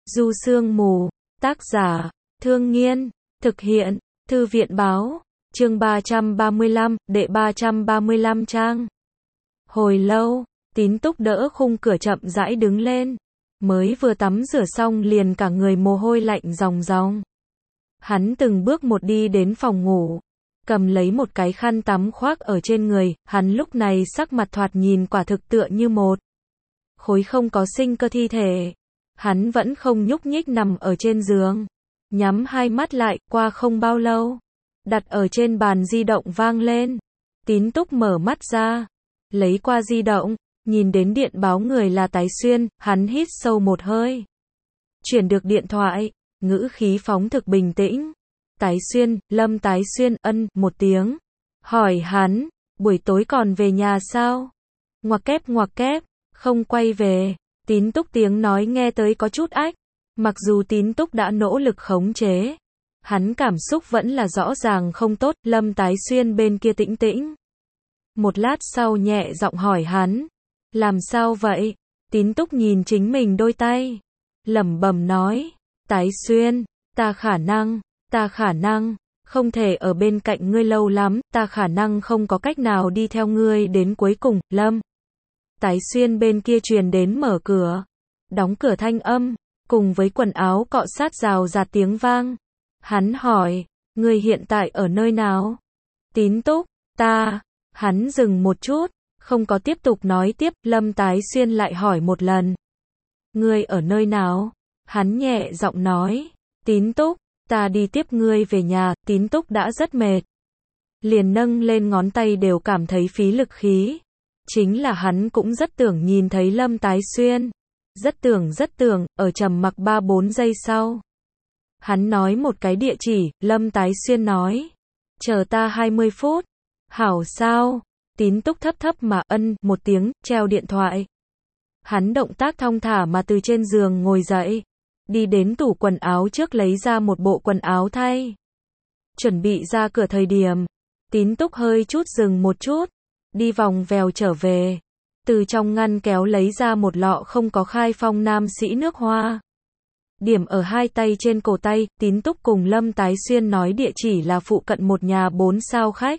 Du Sương Mù, tác giả, Thương Nghiên, thực hiện, Thư viện báo, chương 335, đệ 335 trang. Hồi lâu, Tín Túc đỡ khung cửa chậm rãi đứng lên, mới vừa tắm rửa xong liền cả người mồ hôi lạnh ròng ròng. Hắn từng bước một đi đến phòng ngủ, cầm lấy một cái khăn tắm khoác ở trên người, hắn lúc này sắc mặt thoạt nhìn quả thực tựa như một khối không có sinh cơ thi thể. Hắn vẫn không nhúc nhích nằm ở trên giường, nhắm hai mắt lại, qua không bao lâu, đặt ở trên bàn di động vang lên. Tín Túc mở mắt ra, lấy qua di động, nhìn đến điện báo người là Tái Xuyên, hắn hít sâu một hơi. Chuyển được điện thoại, ngữ khí phóng thực bình tĩnh. Tái Xuyên, Lâm Tái Xuyên, ân, một tiếng. Hỏi hắn, buổi tối còn về nhà sao? Ngoặc kép, không quay về. Tín Túc tiếng nói nghe tới có chút ách. Mặc dù Tín Túc đã nỗ lực khống chế, hắn cảm xúc vẫn là rõ ràng không tốt. Lâm Tái Xuyên bên kia tĩnh tĩnh. Một lát sau nhẹ giọng hỏi hắn, làm sao vậy? Tín Túc nhìn chính mình đôi tay, lẩm bẩm nói, Tái Xuyên, ta khả năng, không thể ở bên cạnh ngươi lâu lắm, ta khả năng không có cách nào đi theo ngươi đến cuối cùng. Lâm Tái Xuyên bên kia truyền đến mở cửa, đóng cửa thanh âm, cùng với quần áo cọ sát rào rạt tiếng vang. Hắn hỏi, ngươi hiện tại ở nơi nào? Tín Túc, hắn dừng một chút, không có tiếp tục nói tiếp. Lâm Tái Xuyên lại hỏi một lần, ngươi ở nơi nào? Hắn nhẹ giọng nói, Tín Túc, ta đi tiếp ngươi về nhà. Tín Túc đã rất mệt, liền nâng lên ngón tay đều cảm thấy phí lực khí. Chính là hắn cũng rất tưởng nhìn thấy Lâm Tái Xuyên. Rất tưởng, ở trầm mặc 3-4 giây sau. Hắn nói một cái địa chỉ, Lâm Tái Xuyên nói, chờ ta 20 phút. Hảo sao? Tín Túc thấp mà ân một tiếng, treo điện thoại. Hắn động tác thong thả mà từ trên giường ngồi dậy, đi đến tủ quần áo trước lấy ra một bộ quần áo thay. Chuẩn bị ra cửa thời điểm, Tín Túc hơi chút dừng một chút, đi vòng vèo trở về. Từ trong ngăn kéo lấy ra một lọ không có khai phong nam sĩ nước hoa. Điểm ở hai tay trên cổ tay. Tín Túc cùng Lâm Tái Xuyên nói địa chỉ là phụ cận một nhà 4 sao khách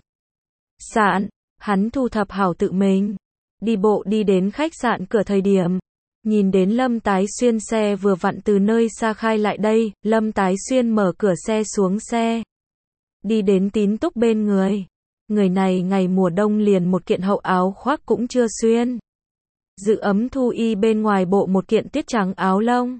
sạn. Hắn thu thập hảo tự mình, đi bộ đi đến khách sạn cửa thời điểm, nhìn đến Lâm Tái Xuyên xe vừa vặn từ nơi xa khai lại đây. Lâm Tái Xuyên mở cửa xe xuống xe, đi đến Tín Túc bên người. Người này ngày mùa đông liền một kiện hậu áo khoác cũng chưa xuyên, giữ ấm thu y bên ngoài bộ một kiện tiết trắng áo lông.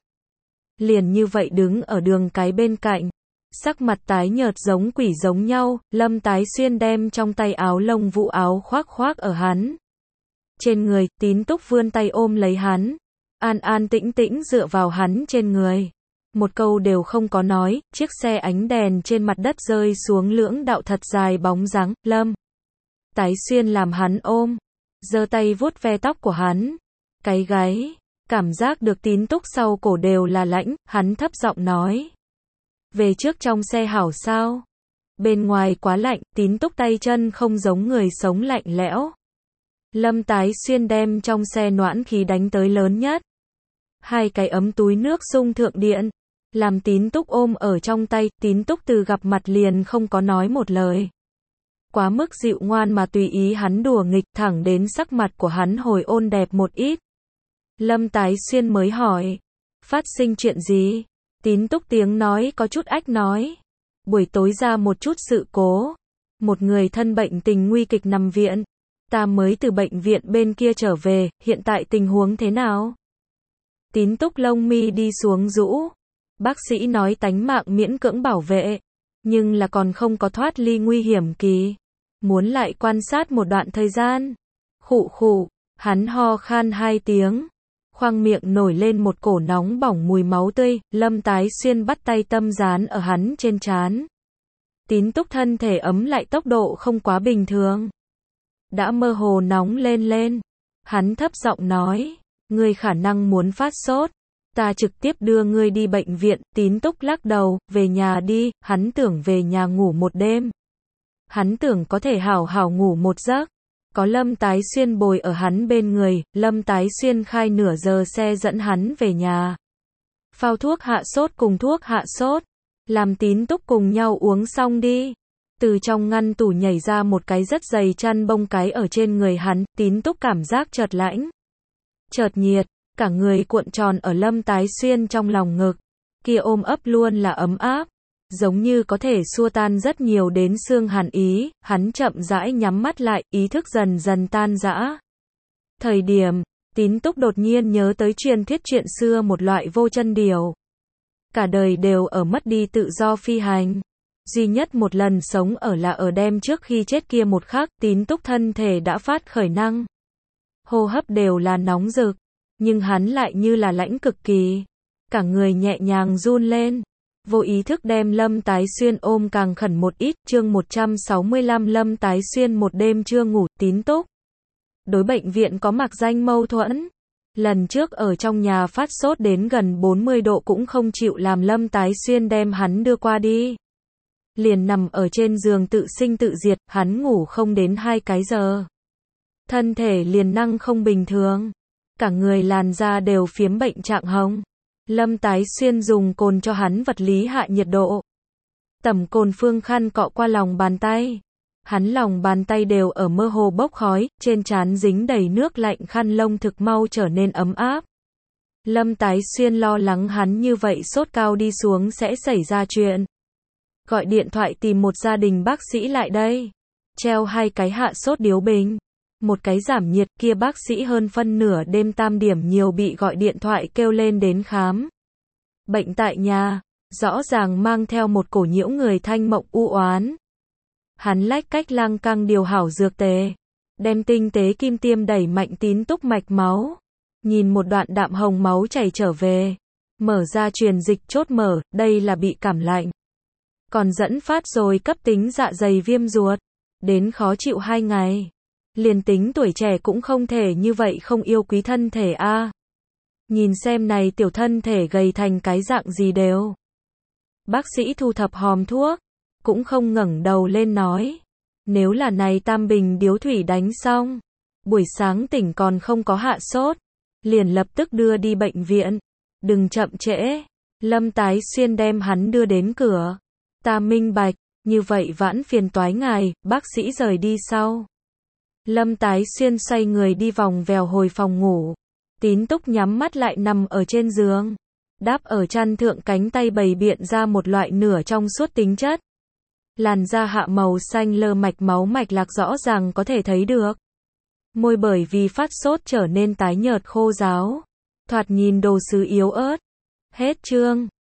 Liền như vậy đứng ở đường cái bên cạnh, sắc mặt tái nhợt giống quỷ giống nhau. Lâm Tái Xuyên đem trong tay áo lông vũ áo khoác ở hắn trên người. Tín Túc vươn tay ôm lấy hắn, an tĩnh dựa vào hắn trên người, một câu đều không có nói. Chiếc xe ánh đèn trên mặt đất rơi xuống lưỡng đạo thật dài bóng dáng. Lâm Tái Xuyên làm hắn ôm, giơ tay vuốt ve tóc của hắn, cái gáy, cảm giác được Tín Túc sau cổ đều là lãnh. Hắn thấp giọng nói, về trước trong xe hảo sao? Bên ngoài quá lạnh. Tín Túc tay chân không giống người sống lạnh lẽo. Lâm Tái Xuyên đem trong xe noãn khí đánh tới lớn nhất. 2 cái ấm túi nước sung thượng điện, làm Tín Túc ôm ở trong tay. Tín Túc từ gặp mặt liền không có nói một lời, quá mức dịu ngoan mà tùy ý hắn đùa nghịch, thẳng đến sắc mặt của hắn hồi ôn đẹp một ít. Lâm Tái Xuyên mới hỏi, phát sinh chuyện gì? Tín Túc tiếng nói có chút ách nói, buổi tối ra một chút sự cố, một người thân bệnh tình nguy kịch nằm viện, ta mới từ bệnh viện bên kia trở về, hiện tại tình huống thế nào? Tín Túc lông mi đi xuống rũ, bác sĩ nói tánh mạng miễn cưỡng bảo vệ, nhưng là còn không có thoát ly nguy hiểm kỳ, muốn lại quan sát một đoạn thời gian. Khụ, hắn ho khan 2 tiếng, khoang miệng nổi lên một cổ nóng bỏng mùi máu tươi. Lâm Tái Xuyên bắt tay tâm dán ở hắn trên trán. Tín Túc thân thể ấm lại tốc độ không quá bình thường, đã mơ hồ nóng lên. Hắn thấp giọng nói, ngươi khả năng muốn phát sốt, ta trực tiếp đưa ngươi đi bệnh viện. Tín Túc lắc đầu, về nhà đi. Hắn tưởng về nhà ngủ một đêm, hắn tưởng có thể hảo ngủ một giấc, có Lâm Tái Xuyên bồi ở hắn bên người. Lâm Tái Xuyên khai nửa giờ xe dẫn hắn về nhà. phao thuốc hạ sốt cùng thuốc hạ sốt. Làm Tín Túc cùng nhau uống xong đi. Từ trong ngăn tủ nhảy ra một cái rất dày chăn bông cái ở trên người hắn, Tín Túc cảm giác chợt lạnh, chợt nhiệt, cả người cuộn tròn ở Lâm Tái Xuyên trong lòng ngực. Kia ôm ấp luôn là ấm áp, giống như có thể xua tan rất nhiều đến xương hàn ý, hắn chậm rãi nhắm mắt lại, ý thức dần dần tan rã. Thời điểm, Tín Túc đột nhiên nhớ tới truyền thuyết chuyện xưa một loại vô chân điểu. Cả đời đều ở mất đi tự do phi hành. Duy nhất một lần sống ở là ở đêm trước khi chết kia một khắc, Tín Túc thân thể đã phát khởi năng. Hô hấp đều là nóng rực, nhưng hắn lại như là lãnh cực kỳ. Cả người nhẹ nhàng run lên. Vô ý thức đem Lâm Tái Xuyên ôm càng khẩn một ít. Chương 165 Lâm Tái Xuyên một đêm chưa ngủ. Tín Túc đối bệnh viện có mặc danh mâu thuẫn. Lần trước ở trong nhà phát sốt đến gần 40 độ cũng không chịu làm Lâm Tái Xuyên đem hắn đưa qua đi. Liền nằm ở trên giường tự sinh tự diệt, hắn ngủ không đến 2 cái giờ. Thân thể liền năng không bình thường. Cả người làn da đều phiếm bệnh trạng hồng. Lâm Tái Xuyên dùng cồn cho hắn vật lý hạ nhiệt độ. Tẩm cồn phương khăn cọ qua lòng bàn tay. Hắn lòng bàn tay đều ở mơ hồ bốc khói, trên trán dính đầy nước lạnh, khăn lông thực mau trở nên ấm áp. Lâm Tái Xuyên lo lắng hắn như vậy sốt cao đi xuống sẽ xảy ra chuyện. Gọi điện thoại tìm một gia đình bác sĩ lại đây. Treo 2 cái hạ sốt điếu bình. Một cái giảm nhiệt, kia bác sĩ hơn phân nửa đêm tam điểm nhiều bị gọi điện thoại kêu lên đến khám. Bệnh tại nhà, rõ ràng mang theo một cổ nhiễu người thanh mộng u oán. Hắn lách cách lang căng điều hảo dược tề. Đem tinh tế kim tiêm đẩy mạnh Tín Túc mạch máu. Nhìn một đoạn đạm hồng máu chảy trở về. Mở ra truyền dịch chốt mở, đây là bị cảm lạnh. Còn dẫn phát rồi cấp tính dạ dày viêm ruột. Đến khó chịu 2 ngày. Liền tính tuổi trẻ cũng không thể như vậy không yêu quý thân thể a. Nhìn xem này tiểu thân thể gầy thành cái dạng gì đều. Bác sĩ thu thập hòm thuốc, cũng không ngẩng đầu lên nói. Nếu là này tam bình điếu thủy đánh xong, buổi sáng tỉnh còn không có hạ sốt, liền lập tức đưa đi bệnh viện. Đừng chậm trễ. Lâm Tái Xuyên đem hắn đưa đến cửa. Ta minh bạch, như vậy vãn phiền toái ngài. Bác sĩ rời đi sau. Lâm Tái Xuyên xoay người đi vòng vèo hồi phòng ngủ. Tín Túc nhắm mắt lại nằm ở trên giường. Đáp ở chăn thượng, cánh tay bày biện ra một loại nửa trong suốt tính chất. Làn da hạ màu xanh lơ, mạch máu mạch lạc rõ ràng có thể thấy được. Môi bởi vì phát sốt trở nên tái nhợt khô ráo. Thoạt nhìn đồ sứ yếu ớt. Hết chương.